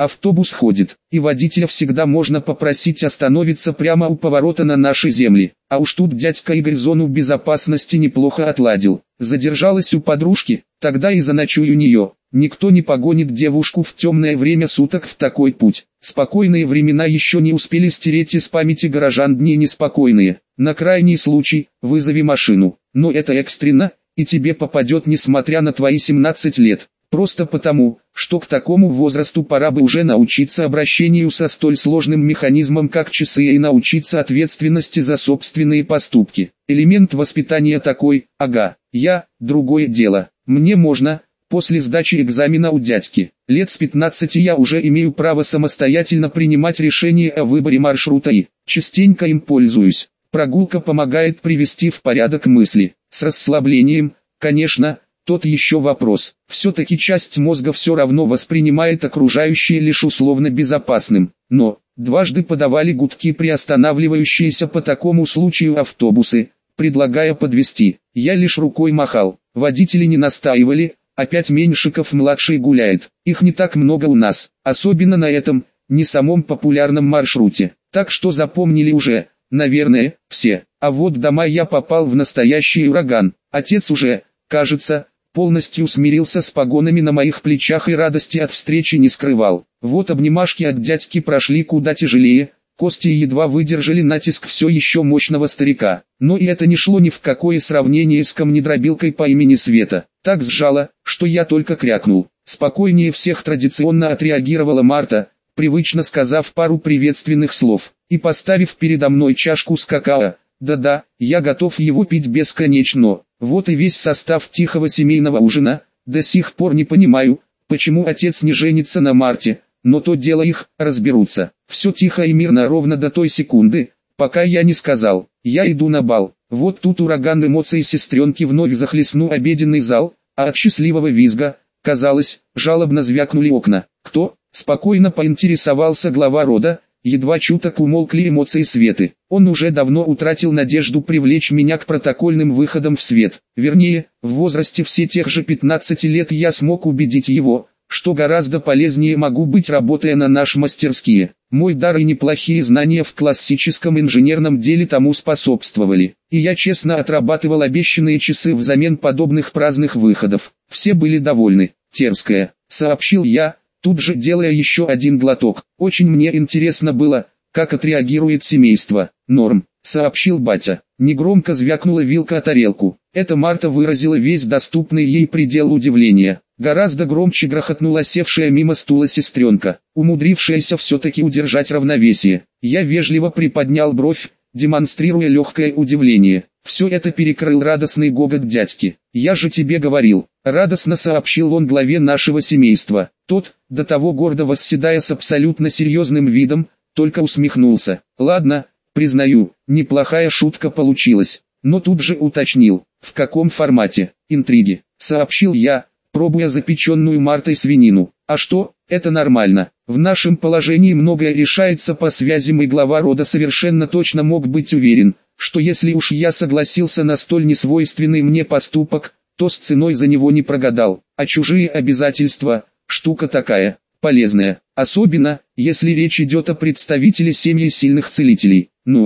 автобус ходит, и водителя всегда можно попросить остановиться прямо у поворота на нашей земле. А уж тут дядька Игорь зону безопасности неплохо отладил. Задержалась у подружки, тогда и заночую у нее. Никто не погонит девушку в темное время суток в такой путь. Спокойные времена еще не успели стереть из памяти горожан дни неспокойные. На крайний случай, вызови машину. Но это экстренно, и тебе попадет несмотря на твои 17 лет. Просто потому, что к такому возрасту пора бы уже научиться обращению со столь сложным механизмом как часы и научиться ответственности за собственные поступки. Элемент воспитания такой, ага, другое дело. Мне можно, после сдачи экзамена у дядьки, лет с 15 я уже имею право самостоятельно принимать решение о выборе маршрута и частенько им пользуюсь. Прогулка помогает привести в порядок мысли. С расслаблением, конечно, тот еще вопрос. Все-таки часть мозга все равно воспринимает окружающее лишь условно безопасным. Но, дважды подавали гудки приостанавливающиеся по такому случаю автобусы, предлагая подвезти. Я лишь рукой махал. Водители не настаивали, опять Меньшиков-младший гуляет. Их не так много у нас, особенно на этом, не самом популярном маршруте. Так что запомнили уже, наверное, все. А вот дома я попал в настоящий ураган. Отец уже, кажется, полностью смирился с погонами на моих плечах и радости от встречи не скрывал. Вот обнимашки от дядьки прошли куда тяжелее, кости едва выдержали натиск все еще мощного старика. Но и это не шло ни в какое сравнение с камнедробилкой по имени Света. Так сжало, что я только крякнул. Спокойнее всех традиционно отреагировала Марта, привычно сказав пару приветственных слов, и поставив передо мной чашку с какао. Да-да, я готов его пить бесконечно. Вот и весь состав тихого семейного ужина. До сих пор не понимаю, почему отец не женится на Марте, но то дело их, разберутся. Все тихо и мирно ровно до той секунды, пока я не сказал, я иду на бал. Вот тут ураган эмоций сестренки вновь захлестнул обеденный зал, а от счастливого визга, казалось, жалобно звякнули окна. Кто? Спокойно поинтересовался глава рода. Едва чуток умолкли эмоции Светы. Он уже давно утратил надежду привлечь меня к протокольным выходам в свет. Вернее, в возрасте все тех же 15 лет я смог убедить его, что гораздо полезнее могу быть, работая на наши мастерские. Мой дар и неплохие знания в классическом инженерном деле тому способствовали. И я честно отрабатывал обещанные часы взамен подобных праздных выходов. Все были довольны. Терская, сообщил я, тут же делая еще один глоток. Очень мне интересно было, как отреагирует семейство. Норм, сообщил батя. Негромко звякнула вилка о тарелку. Это Марта выразила весь доступный ей предел удивления. Гораздо громче грохотнула севшая мимо стула сестренка, умудрившаяся все-таки удержать равновесие. Я вежливо приподнял бровь, демонстрируя легкое удивление. Все это перекрыл радостный гогот дядьки. «Я же тебе говорил», — радостно сообщил он главе нашего семейства. Тот, до того гордо восседая с абсолютно серьезным видом, только усмехнулся. «Ладно, признаю, неплохая шутка получилась», но тут же уточнил, в каком формате. «Интриги», — сообщил я, пробуя запеченную Мартой свинину. «А что, это нормально. В нашем положении многое решается по связям, и глава рода совершенно точно мог быть уверен, что если уж я согласился на столь несвойственный мне поступок, то с ценой за него не прогадал. А чужие обязательства – штука такая, полезная. Особенно, если речь идет о представителе семьи сильных целителей».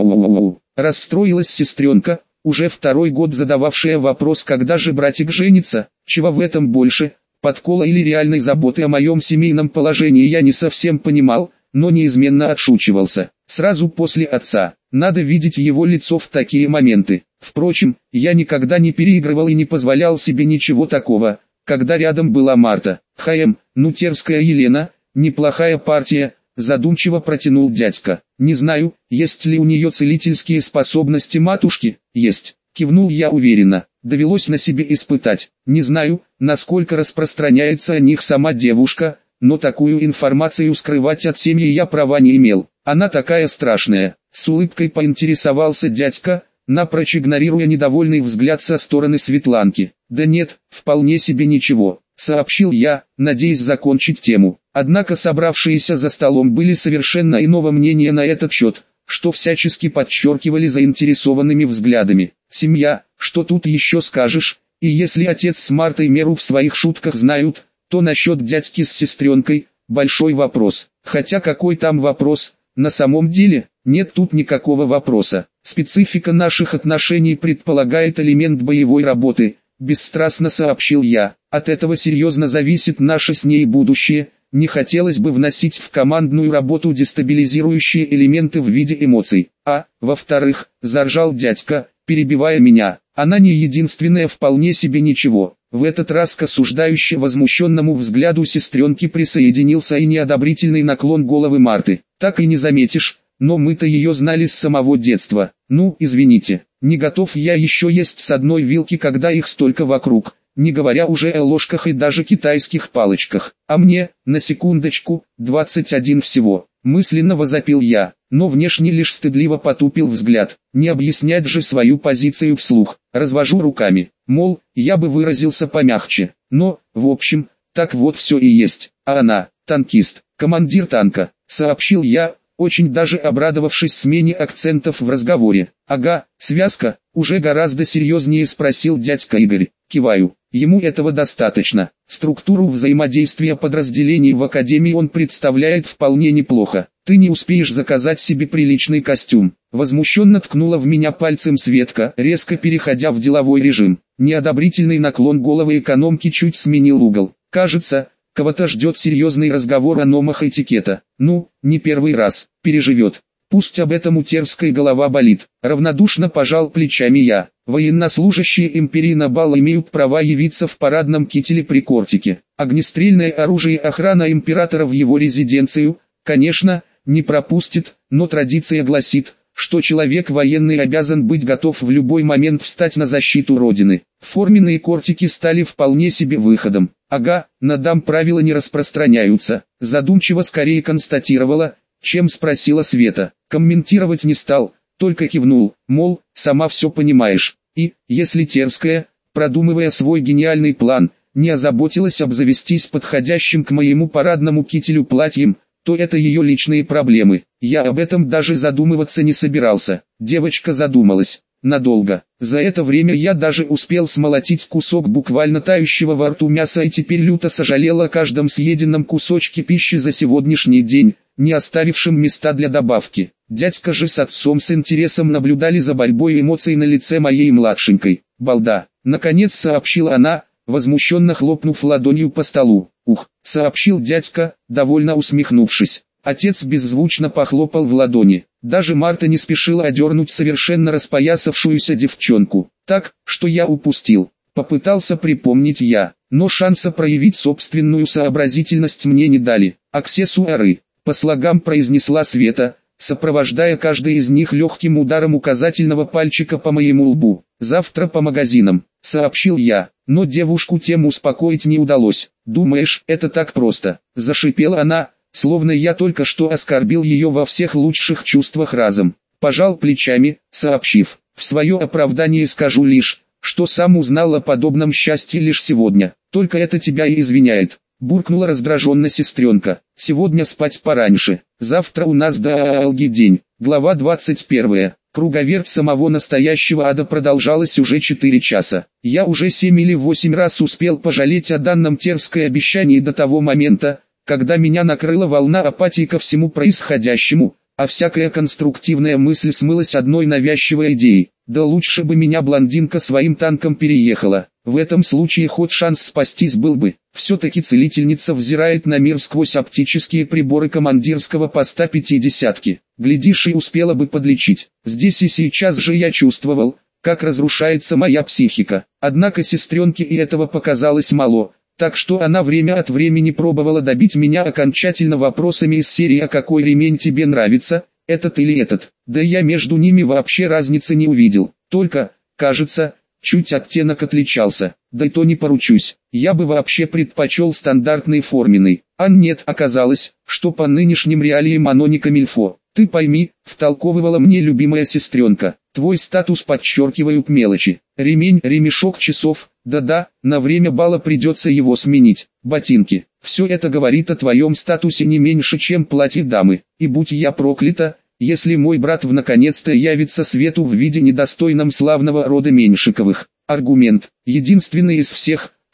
Расстроилась сестренка, уже второй год задававшая вопрос, когда же братик женится. Чего в этом больше, подкола или реальной заботы о моем семейном положении, я не совсем понимал, но неизменно отшучивался. Сразу после отца, надо видеть его лицо в такие моменты. Впрочем, я никогда не переигрывал и не позволял себе ничего такого, когда рядом была Марта. Терская Елена, неплохая партия, задумчиво протянул дядька. Не знаю, есть ли у нее целительские способности матушки. Есть, кивнул я уверенно. Довелось на себе испытать. Не знаю, насколько распространяется о них сама девушка, но такую информацию скрывать от семьи я права не имел. Она такая страшная. С улыбкой поинтересовался дядька, напрочь игнорируя недовольный взгляд со стороны Светланки. «Да нет, вполне себе ничего», — сообщил я, надеясь закончить тему. Однако собравшиеся за столом были совершенно иного мнения на этот счет, что всячески подчеркивали заинтересованными взглядами. Семья, что тут еще скажешь, и если отец с Мартой меру в своих шутках знают, то насчет дядьки с сестренкой, большой вопрос. Хотя какой там вопрос, на самом деле, нет тут никакого вопроса. Специфика наших отношений предполагает элемент боевой работы, бесстрастно сообщил я. От этого серьезно зависит наше с ней будущее. Не хотелось бы вносить в командную работу дестабилизирующие элементы в виде эмоций. А, во-вторых, заржал дядька, перебивая меня, она не единственная вполне себе ничего. В этот раз к осуждающе возмущенному взгляду сестренки присоединился и неодобрительный наклон головы Марты. Так и не заметишь, но мы-то ее знали с самого детства. Ну, извините, не готов я еще есть с одной вилки, когда их столько вокруг. Не говоря уже о ложках и даже китайских палочках. А мне, на секундочку, 21 всего. Мысленно возопил я, но внешне лишь стыдливо потупил взгляд. Не объяснять же свою позицию вслух. Развожу руками, мол, я бы выразился помягче. Но, в общем, так вот все и есть. А она, танкист, командир танка, сообщил я, очень даже обрадовавшись смене акцентов в разговоре. Ага, связка, уже гораздо серьезнее спросил дядька Игорь. Киваю, ему этого достаточно. Структуру взаимодействия подразделений в академии он представляет вполне неплохо. Ты не успеешь заказать себе приличный костюм. Возмущенно ткнула в меня пальцем Светка, резко переходя в деловой режим. Неодобрительный наклон головы экономки чуть сменил угол. Кажется, кого-то ждет серьезный разговор о нормах этикета. Ну, не первый раз, переживет. Пусть об этом у Терской голова болит. Равнодушно пожал плечами я. Военнослужащие империи на бал имеют права явиться в парадном кителе при кортике. Огнестрельное оружие охрана императора в его резиденцию, конечно, не пропустит, но традиция гласит, что человек военный обязан быть готов в любой момент встать на защиту Родины. Форменные кортики стали вполне себе выходом. Ага, на дам правила не распространяются. Задумчиво скорее констатировала, чем спросила Света. Комментировать не стал, только кивнул, мол, сама все понимаешь. И, если Терская, продумывая свой гениальный план, не озаботилась обзавестись подходящим к моему парадному кителю платьем, то это ее личные проблемы. Я об этом даже задумываться не собирался. Девочка задумалась. Надолго. За это время я даже успел смолотить кусок буквально тающего во рту мяса и теперь люто сожалел о каждом съеденном кусочке пищи за сегодняшний день, не оставившим места для добавки. Дядька же с отцом с интересом наблюдали за борьбой эмоций на лице моей младшенькой. Балда. Наконец сообщила она, возмущенно хлопнув ладонью по столу. Ух, сообщил дядька, довольно усмехнувшись. Отец беззвучно похлопал в ладони. Даже Марта не спешила одернуть совершенно распоясавшуюся девчонку. Так, что я упустил. Попытался припомнить я, но шанса проявить собственную сообразительность мне не дали. Аксессуары, по слогам произнесла Света, сопровождая каждый из них легким ударом указательного пальчика по моему лбу. Завтра по магазинам, сообщил я, но девушку тем успокоить не удалось. Думаешь, это так просто? Зашипела она, словно я только что оскорбил ее во всех лучших чувствах разом. Пожал плечами, сообщив, в свое оправдание скажу лишь, что сам узнал о подобном счастье лишь сегодня. Только это тебя и извиняет. Буркнула раздраженно сестренка. Сегодня спать пораньше. Завтра у нас долгий день. Глава 21. Круговерть самого настоящего ада продолжалась уже 4 часа. Я уже 7 или 8 раз успел пожалеть о данном Терской обещании до того момента, когда меня накрыла волна апатии ко всему происходящему, а всякая конструктивная мысль смылась одной навязчивой идеей. Да лучше бы меня блондинка своим танком переехала. В этом случае хоть шанс спастись был бы. Все-таки целительница взирает на мир сквозь оптические приборы командирского поста 50-ки. Глядишь, и успела бы подлечить. Здесь и сейчас же я чувствовал, как разрушается моя психика. Однако сестренке и этого показалось мало. Так что она время от времени пробовала добить меня окончательно вопросами из серии «А какой ремень тебе нравится, этот или этот?». Да я между ними вообще разницы не увидел. Только, кажется, чуть оттенок отличался. Да и то не поручусь. Я бы вообще предпочел стандартный форменный. А нет, оказалось, что по нынешним реалиям оно не камильфо. Ты пойми, втолковывала мне любимая сестренка. Твой статус подчеркивают мелочи. Ремень, ремешок часов. Да-да, на время бала придется его сменить. Ботинки. Все это говорит о твоем статусе не меньше, чем платье дамы. И будь я проклята, если мой брат наконец-то явится свету в виде недостойном славного рода Меньшиковых. Аргумент, единственный из всех,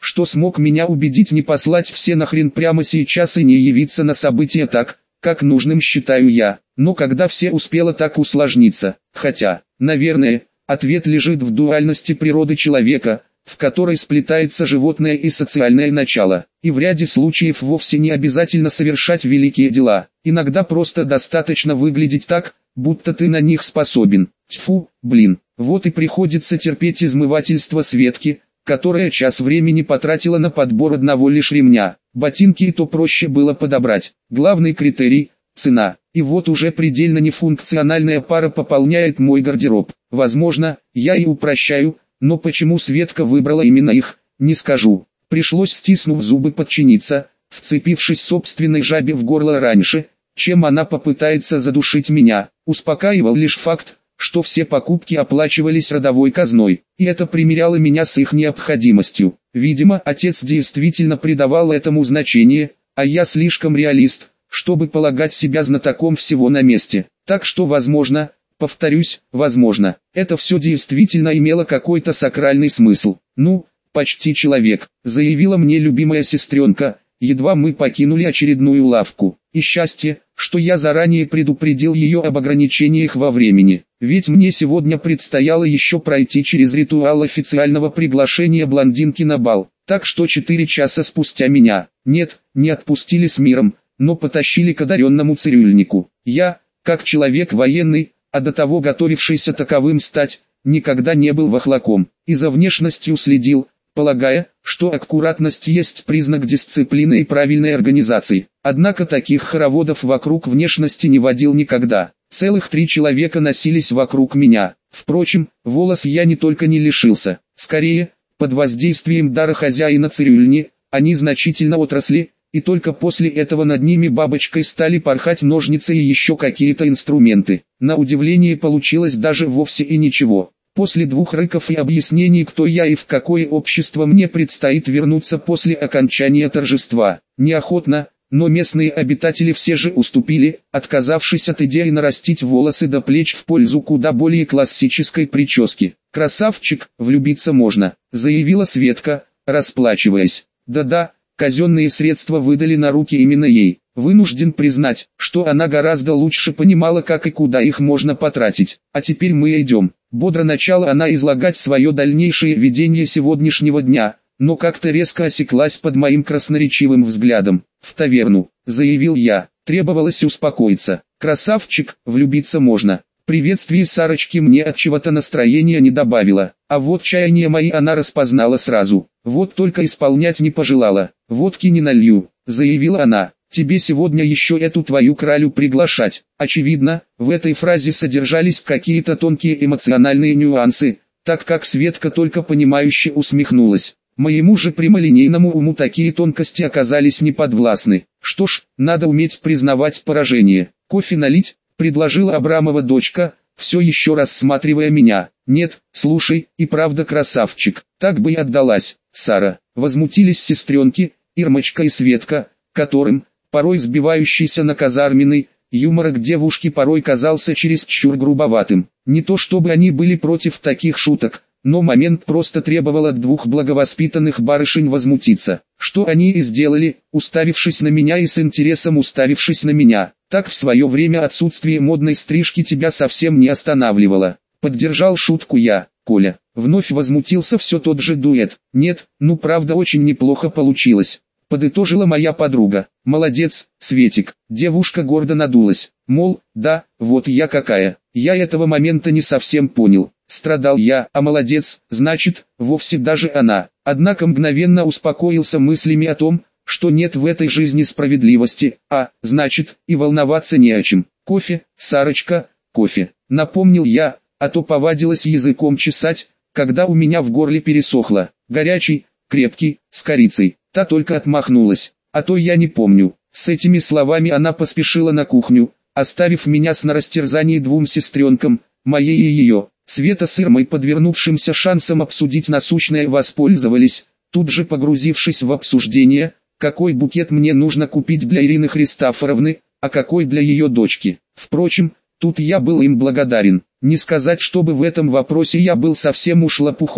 что смог меня убедить не послать все нахрен прямо сейчас и не явиться на события так, как нужным считаю я. Но когда все успело так усложниться, хотя, наверное, ответ лежит в дуальности природы человека, в которой сплетается животное и социальное начало, и в ряде случаев вовсе не обязательно совершать великие дела, иногда просто достаточно выглядеть так, будто ты на них способен. Тьфу, блин, вот и приходится терпеть измывательство Светки, которая час времени потратила на подбор одного лишь ремня. Ботинки и то проще было подобрать. Главный критерий – цена. И вот уже предельно нефункциональная пара пополняет мой гардероб. Возможно, я и упрощаю, но почему Светка выбрала именно их, не скажу. Пришлось, стиснув зубы, подчиниться, вцепившись собственной жабе в горло раньше, чем она попытается задушить меня. Успокаивал лишь факт, что все покупки оплачивались родовой казной, и это примиряло меня с их необходимостью. Видимо, отец действительно придавал этому значение, а я слишком реалист, чтобы полагать себя знатоком всего на месте. Так что возможно, повторюсь, возможно, это все действительно имело какой-то сакральный смысл. «Ну, почти человек», — заявила мне любимая сестренка, едва мы покинули очередную лавку. И счастье, что я заранее предупредил ее об ограничениях во времени, ведь мне сегодня предстояло еще пройти через ритуал официального приглашения блондинки на бал, так что 4 часа спустя меня, нет, не отпустили с миром, но потащили к одаренному цирюльнику. Я, как человек военный, а до того готовившийся таковым стать, никогда не был вахлаком, и за внешностью следил, полагая, что аккуратность есть признак дисциплины и правильной организации. Однако таких хороводов вокруг внешности не водил никогда. Целых 3 человека носились вокруг меня. Впрочем, волос я не только не лишился, скорее, под воздействием дара хозяина цирюльни, они значительно отросли, и только после этого над ними бабочкой стали порхать ножницы и еще какие-то инструменты. На удивление получилось даже вовсе и ничего. После 2 рыков и объяснений, кто я и в какое общество мне предстоит вернуться после окончания торжества, неохотно, но местные обитатели все же уступили, отказавшись от идеи нарастить волосы до плеч в пользу куда более классической прически. «Красавчик, влюбиться можно», — заявила Светка, расплачиваясь. «Да-да, казенные средства выдали на руки именно ей. Вынужден признать, что она гораздо лучше понимала, как и куда их можно потратить. А теперь мы идем». Бодро начала она излагать свое дальнейшее видение сегодняшнего дня, но как-то резко осеклась под моим красноречивым взглядом. «В таверну», — заявил я, требовалось успокоиться. «Красавчик, влюбиться можно». Приветствие Сарочки мне от чего-то настроения не добавило, а вот чаяния мои она распознала сразу. Вот только исполнять не пожелала. «Водки не налью», — заявила она. «Тебе сегодня еще эту твою кралю приглашать». Очевидно, в этой фразе содержались какие-то тонкие эмоциональные нюансы, так как Светка только понимающе усмехнулась. Моему же прямолинейному уму такие тонкости оказались неподвластны. Что ж, надо уметь признавать поражение. «Кофе налить?» — предложила Абрамова дочка, все еще рассматривая меня. «Нет, слушай, и правда красавчик, так бы и отдалась, Сара». Возмутились сестренки, Ирмочка и Светка, которым, порой сбивающийся на казарменный, юмор к девушке порой казался чересчур грубоватым. Не то чтобы они были против таких шуток, но момент просто требовал от 2 благовоспитанных барышень возмутиться. Что они и сделали, уставившись на меня и с интересом уставившись на меня. Так в свое время отсутствие модной стрижки тебя совсем не останавливало. Поддержал шутку я. «Коля». Вновь возмутился все тот же дуэт. «Нет, ну правда очень неплохо получилось», — подытожила моя подруга. «Молодец, Светик». Девушка гордо надулась. Мол, да, вот я какая. Я этого момента не совсем понял. Страдал я, а молодец, значит, вовсе даже она. Однако мгновенно успокоился мыслями о том, что нет в этой жизни справедливости, а, значит, и волноваться не о чем. «Кофе, Сарочка, кофе», — напомнил я, а то повадилась языком чесать, когда у меня в горле пересохло. «Горячий, крепкий, с корицей». Та только отмахнулась. «А то я не помню». С этими словами она поспешила на кухню, оставив меня с на растерзании 2 сестренкам, моей и ее. Света с Ирмой, подвернувшимся шансом обсудить насущное, воспользовались, тут же погрузившись в обсуждение, какой букет мне нужно купить для Ирины Христофоровны, а какой для ее дочки. Впрочем, тут я был им благодарен. Не сказать, чтобы в этом вопросе я был совсем уж лопухом,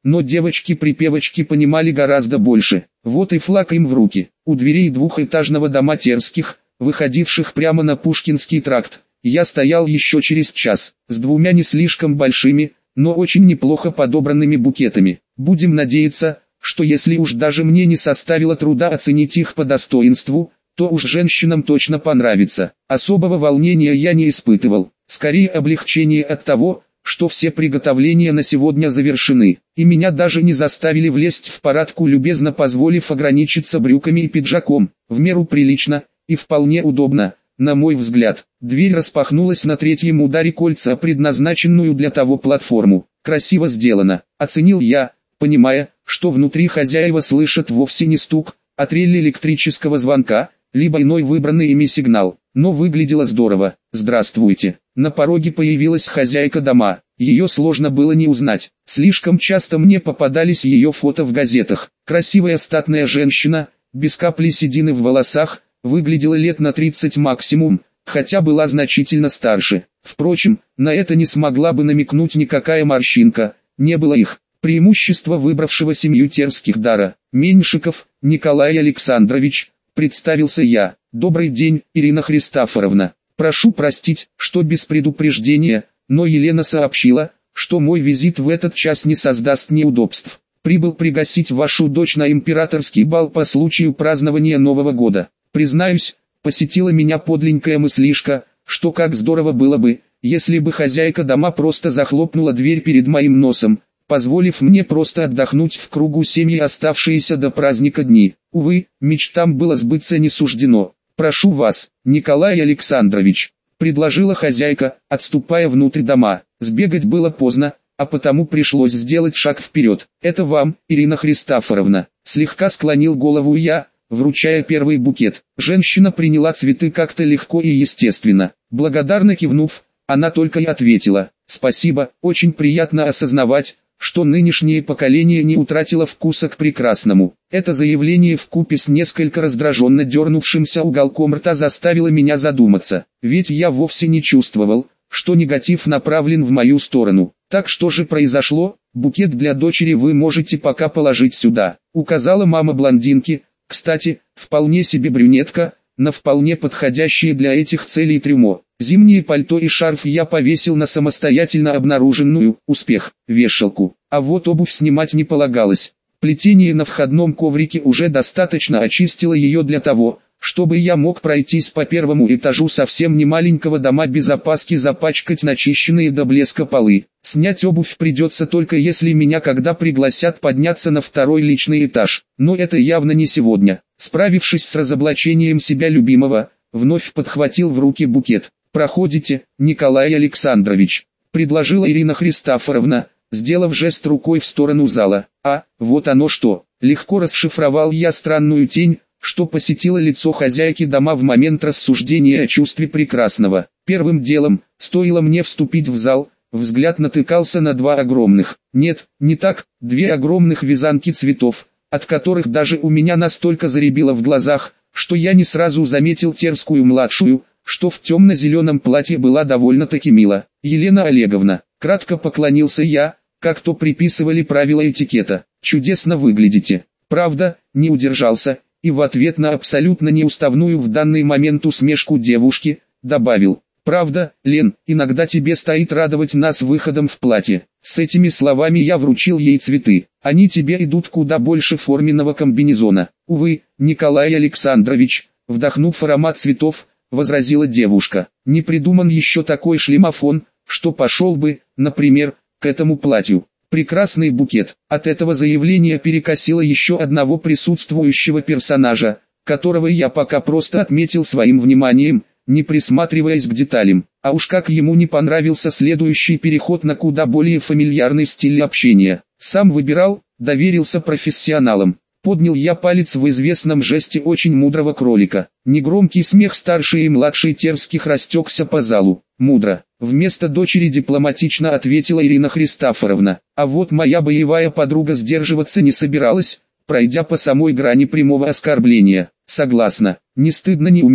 но девочки-припевочки понимали гораздо больше. Вот и флаг им в руки. У дверей двухэтажного дома Терских, выходивших прямо на Пушкинский тракт, я стоял еще через час, с двумя не слишком большими, но очень неплохо подобранными букетами. Будем надеяться, что если уж даже мне не составило труда оценить их по достоинству, то уж женщинам точно понравится. Особого волнения я не испытывал, скорее облегчение от того, что все приготовления на сегодня завершены, и меня даже не заставили влезть в парадку, любезно позволив ограничиться брюками и пиджаком, в меру прилично и вполне удобно, на мой взгляд. Дверь распахнулась на третьем ударе кольца, предназначенную для того платформу. Красиво сделано, оценил я, понимая, что внутри хозяева слышат вовсе не стук, а трель электрического звонка, либо иной выбранный ими сигнал, но выглядело здорово. «Здравствуйте». На пороге появилась хозяйка дома, ее сложно было не узнать, слишком часто мне попадались ее фото в газетах. Красивая статная женщина, без капли седины в волосах, выглядела лет на 30 максимум, хотя была значительно старше. Впрочем, на это не смогла бы намекнуть никакая морщинка, не было их. Преимущество выбравшего семью Терских дара. «Меньшиков Николай Александрович», представился я. «Добрый день, Ирина Христофоровна. Прошу простить, что без предупреждения, но Елена сообщила, что мой визит в этот час не создаст неудобств. Прибыл пригостить вашу дочь на императорский бал по случаю празднования Нового года. Признаюсь, посетила меня подленькая мыслишка, что как здорово было бы, если бы хозяйка дома просто захлопнула дверь перед моим носом, позволив мне просто отдохнуть в кругу семьи оставшиеся до праздника дни. Увы, мечтам было сбыться не суждено. «Прошу вас, Николай Александрович», — предложила хозяйка, отступая внутрь дома. Сбегать было поздно, а потому пришлось сделать шаг вперед. «Это вам, Ирина Христофоровна», — слегка склонил голову я, вручая первый букет. Женщина приняла цветы как-то легко и естественно. Благодарно кивнув, она только и ответила: «Спасибо, очень приятно осознавать, что нынешнее поколение не утратило вкуса к прекрасному». Это заявление вкупе с несколько раздраженно дернувшимся уголком рта заставило меня задуматься, ведь я вовсе не чувствовал, что негатив направлен в мою сторону. «Так что же произошло? Букет для дочери вы можете пока положить сюда», — указала мама блондинки, кстати, вполне себе брюнетка, на вполне подходящее для этих целей трюмо. Зимнее пальто и шарф я повесил на самостоятельно обнаруженную, успех, вешалку, а вот обувь снимать не полагалось. Плетение на входном коврике уже достаточно очистило ее для того, чтобы я мог пройтись по первому этажу совсем не маленького дома без опаски запачкать начищенные до блеска полы. Снять обувь придется только если меня когда пригласят подняться на второй личный этаж, но это явно не сегодня. Справившись с разоблачением себя любимого, вновь подхватил в руки букет. «Проходите, Николай Александрович», — предложила Ирина Христофоровна, сделав жест рукой в сторону зала. «А, вот оно что!» Легко расшифровал я странную тень, что посетило лицо хозяйки дома в момент рассуждения о чувстве прекрасного. Первым делом, стоило мне вступить в зал, взгляд натыкался на два огромных, нет, не так, две огромных вязанки цветов, от которых даже у меня настолько заребило в глазах, что я не сразу заметил Терскую-младшую, что в темно-зеленом платье была довольно-таки мила. «Елена Олеговна», кратко поклонился я, как то приписывали правила этикета. «Чудесно выглядите». Правда, не удержался, и в ответ на абсолютно неуставную в данный момент усмешку девушки, добавил: «Правда, Лен, иногда тебе стоит радовать нас выходом в платье». С этими словами я вручил ей цветы. «Они тебе идут куда больше форменного комбинезона». «Увы, Николай Александрович», вдохнув аромат цветов, возразила девушка, «не придуман еще такой шлемофон, что пошел бы, например, к этому платью». Прекрасный букет. От этого заявления перекосило еще одного присутствующего персонажа, которого я пока просто отметил своим вниманием, не присматриваясь к деталям. А уж как ему не понравился следующий переход на куда более фамильярный стиль общения. Сам выбирал, доверился профессионалам. Поднял я палец в известном жесте очень мудрого кролика. Негромкий смех старшей и младшей Терских растекся по залу. «Мудро», вместо дочери дипломатично ответила Ирина Христофоровна. А вот моя боевая подруга сдерживаться не собиралась, пройдя по самой грани прямого оскорбления. «Согласна, не стыдно не уметь,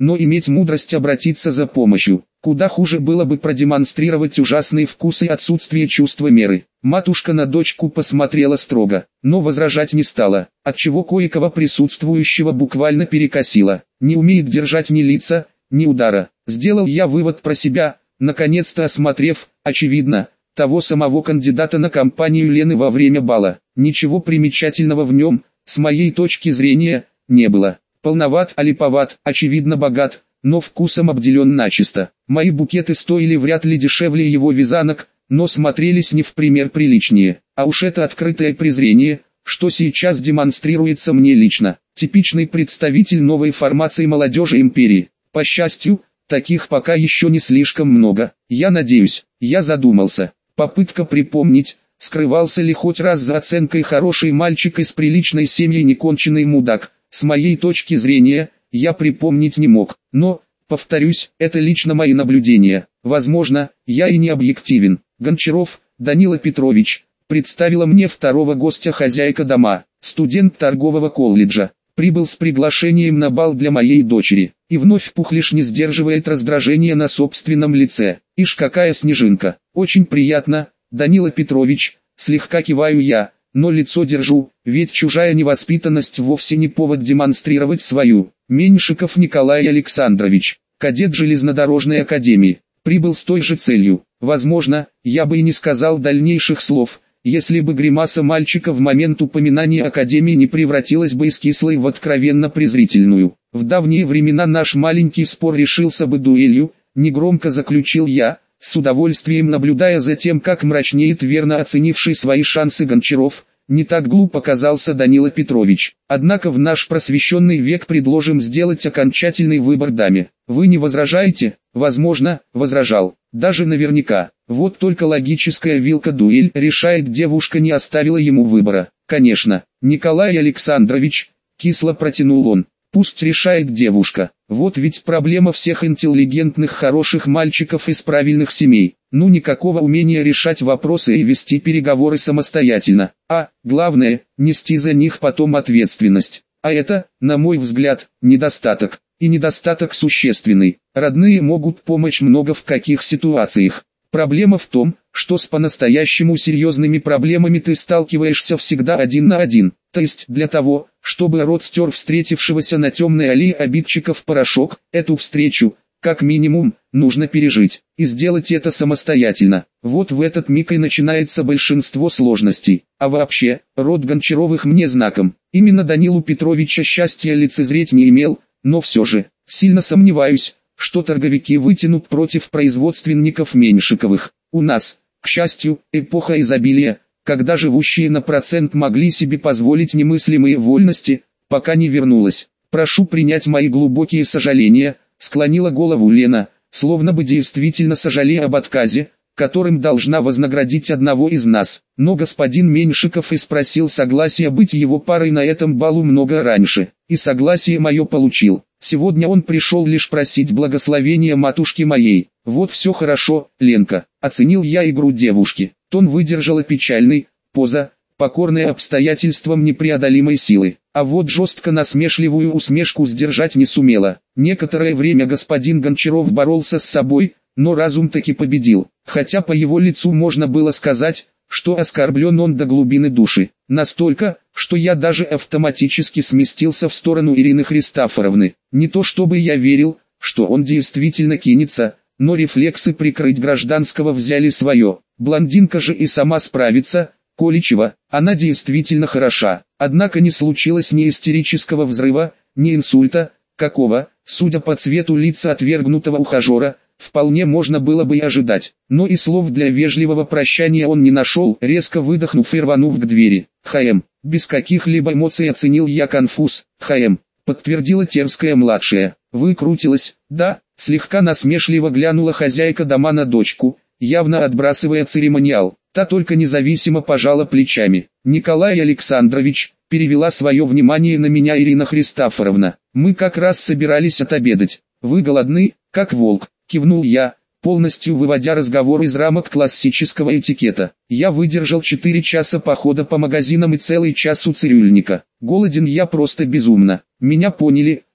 но иметь мудрость обратиться за помощью. Куда хуже было бы продемонстрировать ужасные вкусы и отсутствие чувства меры. Матушка на дочку посмотрела строго, но возражать не стала, отчего кое-кого присутствующего буквально перекосило. Не умеет держать ни лица, ни удара. Сделал я вывод про себя, наконец-то осмотрев, очевидно, того самого кандидата на компанию Лены во время бала. Ничего примечательного в нем, с моей точки зрения, не было. Полноват, а липоват, очевидно богат, но вкусом обделен начисто. Мои букеты стоили вряд ли дешевле его вязанок, но смотрелись не в пример приличнее. А уж это открытое презрение, что сейчас демонстрируется мне лично. Типичный представитель новой формации молодежи империи. По счастью, таких пока еще не слишком много. Я надеюсь, я задумался. Попытка припомнить, скрывался ли хоть раз за оценкой хороший мальчик из приличной семьи неконченный мудак. С моей точки зрения, я припомнить не мог, но, повторюсь, это лично мои наблюдения. Возможно, я и не объективен. Гончаров, Данила Петрович, представила мне второго гостя хозяйка дома, студент торгового колледжа. Прибыл с приглашением на бал для моей дочери, и вновь Пухлиш не сдерживает раздражения на собственном лице. Ишь какая снежинка, очень приятно, Данила Петрович, слегка киваю я. Но лицо держу, ведь чужая невоспитанность вовсе не повод демонстрировать свою. Меньшиков Николай Александрович, кадет железнодорожной академии, прибыл с той же целью. Возможно, я бы и не сказал дальнейших слов, если бы гримаса мальчика в момент упоминания академии не превратилась бы из кислой в откровенно презрительную. В давние времена наш маленький спор решился бы дуэлью, негромко заключил я, с удовольствием наблюдая за тем, как мрачнеет верно оценивший свои шансы Гончаров. Не так глуп оказался Данила Петрович. Однако в наш просвещенный век предложим сделать окончательный выбор даме. Вы не возражаете? Возможно, возражал. Даже наверняка. Вот только логическая вилка-дуэль решает, девушка не оставила ему выбора. Конечно, Николай Александрович, кисло протянул он. Пусть решает девушка. Вот ведь проблема всех интеллигентных хороших мальчиков из правильных семей. Ну никакого умения решать вопросы и вести переговоры самостоятельно. А, главное, нести за них потом ответственность. А это, на мой взгляд, недостаток. И недостаток существенный. Родные могут помочь много в каких ситуациях. Проблема в том, что с по-настоящему серьезными проблемами ты сталкиваешься всегда один на один. То есть для того, чтобы род стер встретившегося на темной аллее обидчиков порошок, эту встречу, как минимум, нужно пережить, и сделать это самостоятельно. Вот в этот миг и начинается большинство сложностей. А вообще, род Гончаровых мне знаком. Именно Данилу Петровича счастья лицезреть не имел, но все же, сильно сомневаюсь, что торговики вытянут против производственников Меньшиковых. У нас, к счастью, эпоха изобилия, когда живущие на процент могли себе позволить немыслимые вольности, пока не вернулась. Прошу принять мои глубокие сожаления, склонила голову Лена, словно бы действительно сожалея об отказе, которым должна вознаградить одного из нас. Но господин Меньшиков и спросил согласия быть его парой на этом балу много раньше, и согласие мое получил. Сегодня он пришел лишь просить благословения матушки моей. Вот все хорошо, Ленка, оценил я игру девушки. Тон выдержала печальный, поза, покорная обстоятельствам непреодолимой силы. А вот жестко насмешливую усмешку сдержать не сумела. Некоторое время господин Гончаров боролся с собой, но разум таки победил. Хотя по его лицу можно было сказать, что оскорблен он до глубины души. Настолько, что я даже автоматически сместился в сторону Ирины Христофоровны. Не то чтобы я верил, что он действительно кинется, но рефлексы прикрыть гражданского взяли свое. Блондинка же и сама справится, Количева, она действительно хороша. Однако не случилось ни истерического взрыва, ни инсульта, какого, судя по цвету лица отвергнутого ухажера, вполне можно было бы и ожидать. Но и слов для вежливого прощания он не нашел, резко выдохнув и рванув к двери. «ХМ», без каких-либо эмоций оценил я конфуз. «ХМ», подтвердила Терская-младшая. Выкрутилась, да, слегка насмешливо глянула хозяйка дома на дочку, явно отбрасывая церемониал. Та только независимо пожала плечами. «Николай Александрович», перевела свое внимание на меня Ирина Христофоровна. «Мы как раз собирались отобедать. Вы голодны, как волк», кивнул я, полностью выводя разговор из рамок классического этикета. Я выдержал 4 часа похода по магазинам и целый час у цирюльника. Голоден я просто безумно. Меня поняли,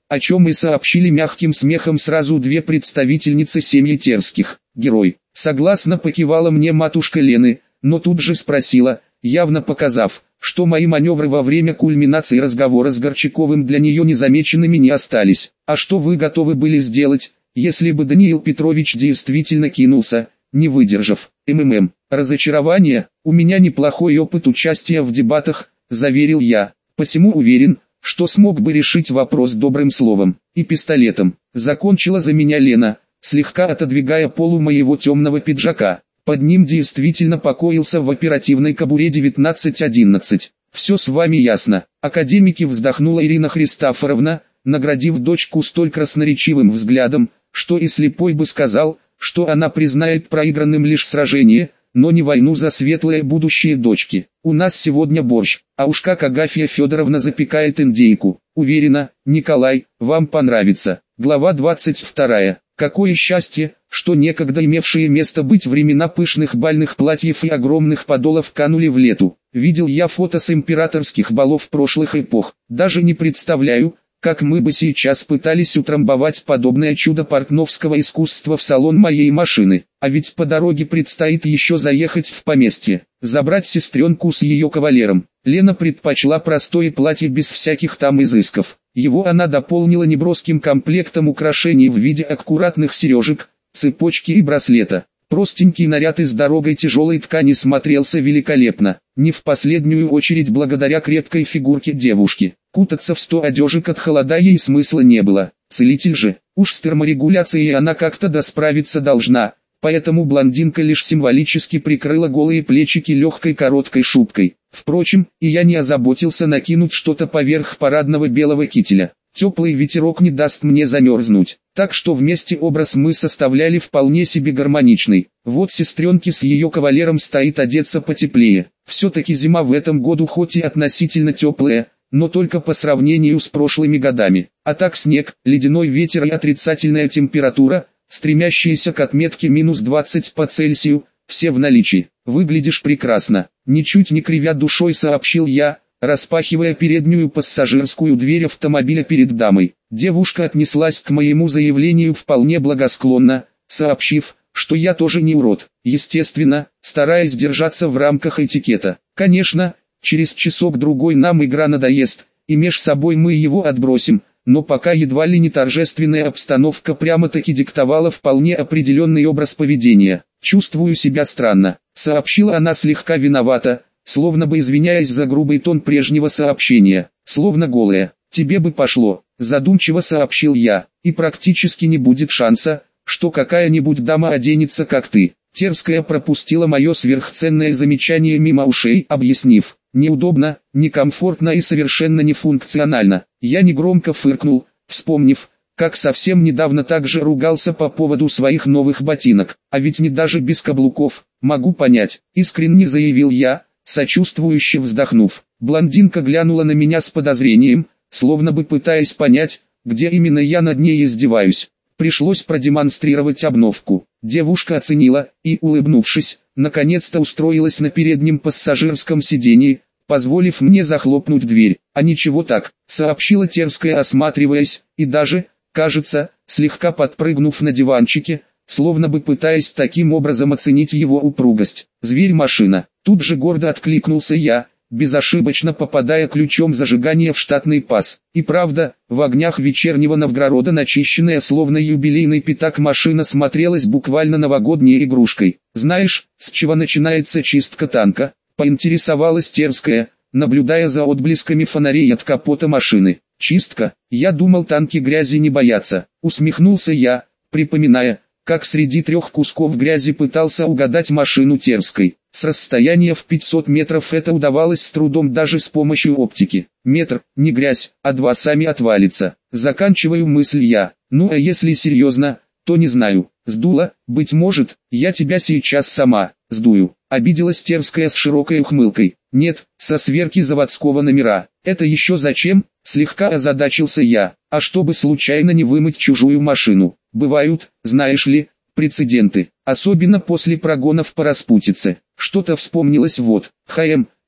о чем и сообщили мягким смехом сразу две представительницы семьи Терских. Герой. Согласно покивала мне матушка Лены, но тут же спросила, явно показав, что мои маневры во время кульминации разговора с Горчаковым для нее незамеченными не остались. А что вы готовы были сделать, если бы Даниил Петрович действительно кинулся, не выдержав? Разочарование, у меня неплохой опыт участия в дебатах, заверил я, посему уверен, что смог бы решить вопрос добрым словом и пистолетом. Закончила за меня Лена, слегка отодвигая полу моего темного пиджака. Под ним действительно покоился в оперативной кобуре 1911. «Все с вами ясно», — академики вздохнула Ирина Христофоровна, наградив дочку столь красноречивым взглядом, что и слепой бы сказал, что она признает проигранным лишь сражение, но не войну за светлое будущее дочки. «У нас сегодня борщ, а уж как Агафья Федоровна запекает индейку. Уверена, Николай, вам понравится». Глава 22. Какое счастье, что некогда имевшие место быть времена пышных бальных платьев и огромных подолов канули в лету. Видел я фото с императорских балов прошлых эпох. Даже не представляю, как мы бы сейчас пытались утрамбовать подобное чудо портновского искусства в салон моей машины. А ведь по дороге предстоит еще заехать в поместье, забрать сестренку с ее кавалером. Лена предпочла простое платье без всяких там изысков. Его она дополнила неброским комплектом украшений в виде аккуратных сережек, цепочки и браслета. Простенький наряд из дорогой тяжелой ткани смотрелся великолепно, не в последнюю очередь благодаря крепкой фигурке девушки. Кутаться в 100 одежек от холода ей смысла не было. Целитель же, уж с терморегуляцией она как-то досправиться должна, поэтому блондинка лишь символически прикрыла голые плечики легкой короткой шубкой. Впрочем, и я не озаботился накинуть что-то поверх парадного белого кителя. Теплый ветерок не даст мне замерзнуть, так что вместе образ мы составляли вполне себе гармоничный. Вот сестренке с ее кавалером стоит одеться потеплее. Все-таки зима в этом году хоть и относительно теплая, но только по сравнению с прошлыми годами. А так снег, ледяной ветер и отрицательная температура, стремящиеся к отметке -20 по Цельсию, все в наличии. «Выглядишь прекрасно», — ничуть не кривя душой сообщил я, распахивая переднюю пассажирскую дверь автомобиля перед дамой. Девушка отнеслась к моему заявлению вполне благосклонно, сообщив, что я тоже не урод, естественно, стараясь держаться в рамках этикета. Конечно, через часок-другой нам игра надоест, и меж собой мы его отбросим, но пока едва ли не торжественная обстановка прямо-таки диктовала вполне определенный образ поведения. «Чувствую себя странно», — сообщила она слегка виновата, словно бы извиняясь за грубый тон прежнего сообщения, словно голая. «Тебе бы пошло», — задумчиво сообщил я, — «и практически не будет шанса, что какая-нибудь дама оденется как ты». Терская пропустила мое сверхценное замечание мимо ушей, объяснив: «Неудобно, некомфортно и совершенно нефункционально». Я негромко фыркнул, вспомнив, как совсем недавно также ругался по поводу своих новых ботинок. А ведь не даже без каблуков, могу понять, искренне заявил я, сочувствующе вздохнув. Блондинка глянула на меня с подозрением, словно бы пытаясь понять, где именно я над ней издеваюсь. Пришлось продемонстрировать обновку. Девушка оценила и, улыбнувшись, наконец-то устроилась на переднем пассажирском сидении, позволив мне захлопнуть дверь. «А ничего так», — сообщила Терская, осматриваясь, и даже, кажется, слегка подпрыгнув на диванчике, словно бы пытаясь таким образом оценить его упругость. «Зверь-машина», — тут же гордо откликнулся я, безошибочно попадая ключом зажигания в штатный паз. И правда, в огнях вечернего Новгорода начищенная словно юбилейный пятак машина смотрелась буквально новогодней игрушкой. «Знаешь, с чего начинается чистка танка?» — поинтересовалась Терская, наблюдая за отблесками фонарей от капота машины. «Чистка? Я думал, танки грязи не боятся», — усмехнулся я, припоминая, как среди 3 кусков грязи пытался угадать машину Терской. С расстояния в 500 метров это удавалось с трудом даже с помощью оптики. Метр, не грязь, а 2 сами отвалится. Заканчиваю мысль я. Ну а если серьезно, то не знаю. Сдуло, быть может, я тебя сейчас сама сдую. Обиделась Терская с широкой ухмылкой. Нет, со сверки заводского номера. Это еще зачем? Слегка озадачился я. А чтобы случайно не вымыть чужую машину. Бывают, знаешь ли, прецеденты. Особенно после прогонов по распутице. Что-то вспомнилось вот.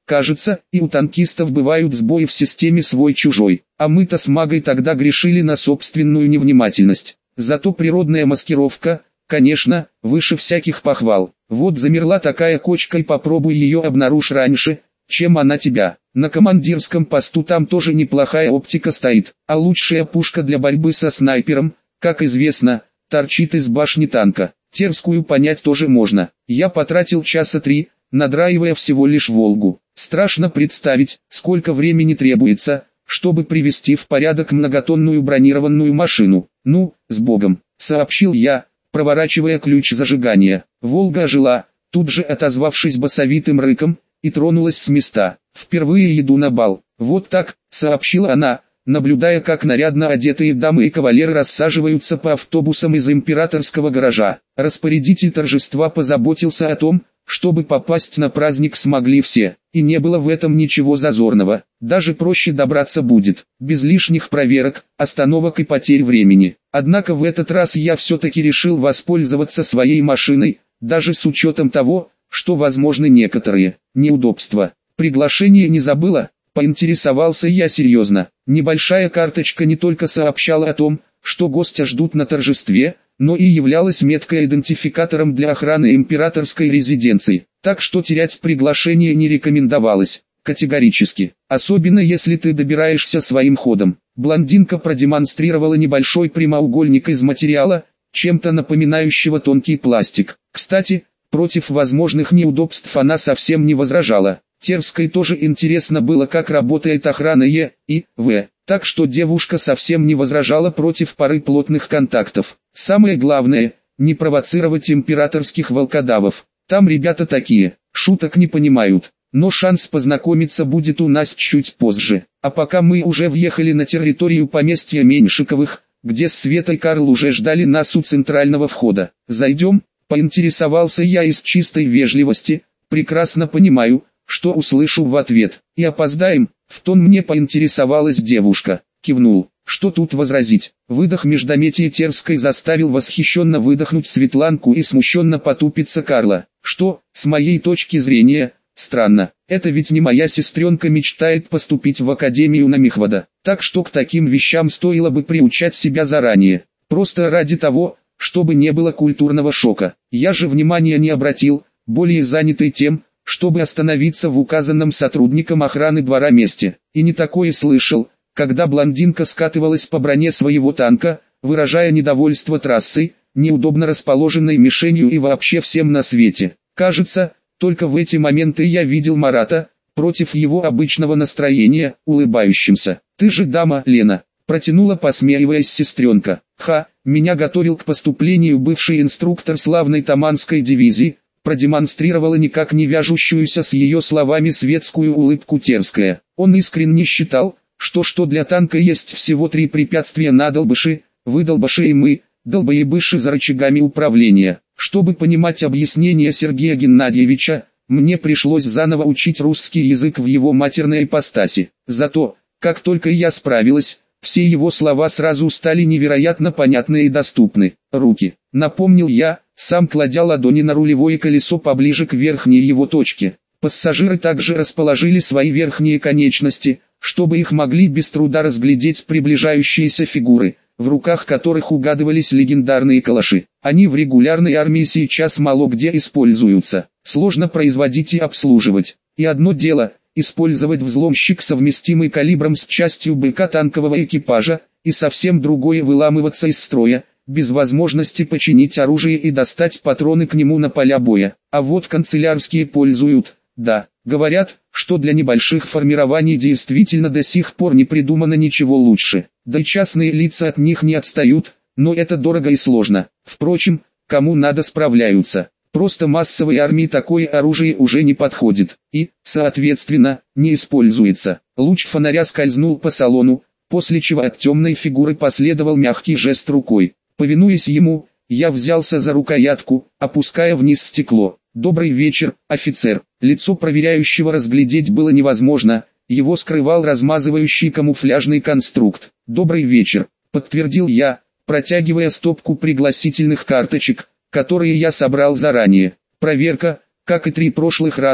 Кажется, и у танкистов бывают сбои в системе свой-чужой, а мы-то с Магой тогда грешили на собственную невнимательность. Зато природная маскировка, конечно, выше всяких похвал. Вот замерла такая кочка и попробуй ее обнаружь раньше, чем она тебя. На командирском посту там тоже неплохая оптика стоит, а лучшая пушка для борьбы со снайпером, как известно, торчит из башни танка. Терскую понять тоже можно. Я потратил часа 3, надраивая всего лишь «Волгу». Страшно представить, сколько времени требуется, чтобы привести в порядок многотонную бронированную машину. «Ну, с Богом», — сообщил я, проворачивая ключ зажигания. «Волга» ожила, тут же отозвавшись басовитым рыком, и тронулась с места. «Впервые еду на бал». «Вот так», — сообщила она, наблюдая, как нарядно одетые дамы и кавалеры рассаживаются по автобусам из императорского гаража. Распорядитель торжества позаботился о том, чтобы попасть на праздник смогли все, и не было в этом ничего зазорного. Даже проще добраться будет, без лишних проверок, остановок и потерь времени. Однако в этот раз я все-таки решил воспользоваться своей машиной, даже с учетом того, что возможны некоторые неудобства. Приглашение не забыла, поинтересовался я серьезно. Небольшая карточка не только сообщала о том, что гостя ждут на торжестве, но и являлась меткой идентификатором для охраны императорской резиденции, так что терять приглашение не рекомендовалось, категорически, особенно если ты добираешься своим ходом. Блондинка продемонстрировала небольшой прямоугольник из материала, чем-то напоминающего тонкий пластик. Кстати, против возможных неудобств она совсем не возражала. Терской тоже интересно было, как работает охрана Е.И.В., так что девушка совсем не возражала против пары плотных контактов. Самое главное, не провоцировать императорских волкодавов. Там ребята такие, шуток не понимают. Но шанс познакомиться будет у нас чуть позже. А пока мы уже въехали на территорию поместья Меньшиковых, где Света и Карл уже ждали нас у центрального входа. «Зайдем?» — поинтересовался я из чистой вежливости, прекрасно понимаю, что услышу в ответ. «И опоздаем?» — в тон мне поинтересовалась девушка. Кивнул. Что тут возразить? Выдох междометия Терской заставил восхищенно выдохнуть Светланку и смущенно потупиться Карла. Что, с моей точки зрения, странно. Это ведь не моя сестренка мечтает поступить в Академию Намихвода. Так что к таким вещам стоило бы приучать себя заранее. Просто ради того, чтобы не было культурного шока. Я же внимания не обратил, более занятый тем, чтобы остановиться в указанном сотрудником охраны двора месте. И не такое слышал, когда блондинка скатывалась по броне своего танка, выражая недовольство трассой, неудобно расположенной мишенью и вообще всем на свете. Кажется, только в эти моменты я видел Марата, против его обычного настроения, улыбающимся. «Ты же дама, Лена», — протянула, посмеиваясь сестренка. Меня готовил к поступлению бывший инструктор славной Таманской дивизии, продемонстрировала никак не вяжущуюся с ее словами светскую улыбку Терская. Он искренне считал, что для танка есть всего 3 препятствия: надолбыши, выдолбыши и мы, долбоебыши за рычагами управления. Чтобы понимать объяснение Сергея Геннадьевича, мне пришлось заново учить русский язык в его матерной ипостаси. Зато, как только я справилась, все его слова сразу стали невероятно понятны и доступны. «Руки», — напомнил я, сам кладя ладони на рулевое колесо поближе к верхней его точке. Пассажиры также расположили свои верхние конечности, чтобы их могли без труда разглядеть приближающиеся фигуры, в руках которых угадывались легендарные калаши. Они в регулярной армии сейчас мало где используются, сложно производить и обслуживать. И одно дело — использовать взломщик, совместимый калибром с частью БК танкового экипажа, и совсем другое — выламываться из строя, без возможности починить оружие и достать патроны к нему на поля боя. А вот канцелярские пользуют, да. Говорят, что для небольших формирований действительно до сих пор не придумано ничего лучше. Да и частные лица от них не отстают, но это дорого и сложно. Впрочем, кому надо справляются. Просто массовой армии такое оружие уже не подходит и, соответственно, не используется. Луч фонаря скользнул по салону, после чего от темной фигуры последовал мягкий жест рукой. Повинуясь ему, я взялся за рукоятку, опуская вниз стекло. «Добрый вечер, офицер». Лицо проверяющего разглядеть было невозможно, его скрывал размазывающий камуфляжный конструкт. «Добрый вечер», — подтвердил я, протягивая стопку пригласительных карточек, которые я собрал заранее. Проверка, как и 3 прошлых раза,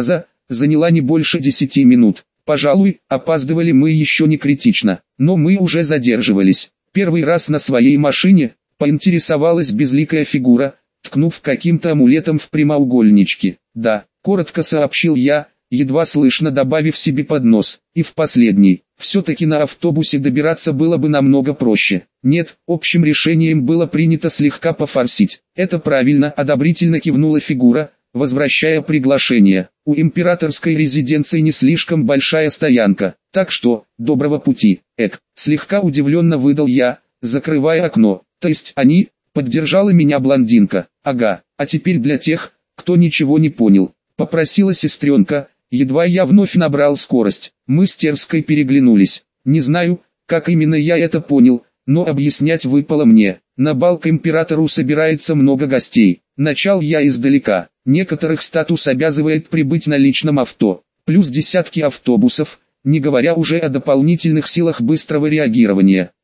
заняла не больше 10 минут. Пожалуй, опаздывали мы еще не критично, но мы уже задерживались. Первый раз на своей машине, поинтересовалась безликая фигура, ткнув каким-то амулетом в прямоугольнички. «Да», — коротко сообщил я, едва слышно добавив себе под нос. И в последний. Все-таки на автобусе добираться было бы намного проще. Нет, общим решением было принято слегка пофорсить. Это правильно, одобрительно кивнула фигура, возвращая приглашение. У императорской резиденции не слишком большая стоянка, так что, доброго пути, слегка удивленно выдал я, закрывая окно. То есть они, поддержала меня блондинка. Ага, а теперь для тех, кто ничего не понял, попросила сестренка. Едва я вновь набрал скорость, мы с Терской переглянулись. Не знаю, как именно я это понял, но объяснять выпало мне. На бал к императору собирается много гостей. Начал я издалека. Некоторых статус обязывает прибыть на личном авто, плюс десятки автобусов, не говоря уже о дополнительных силах быстрого реагирования.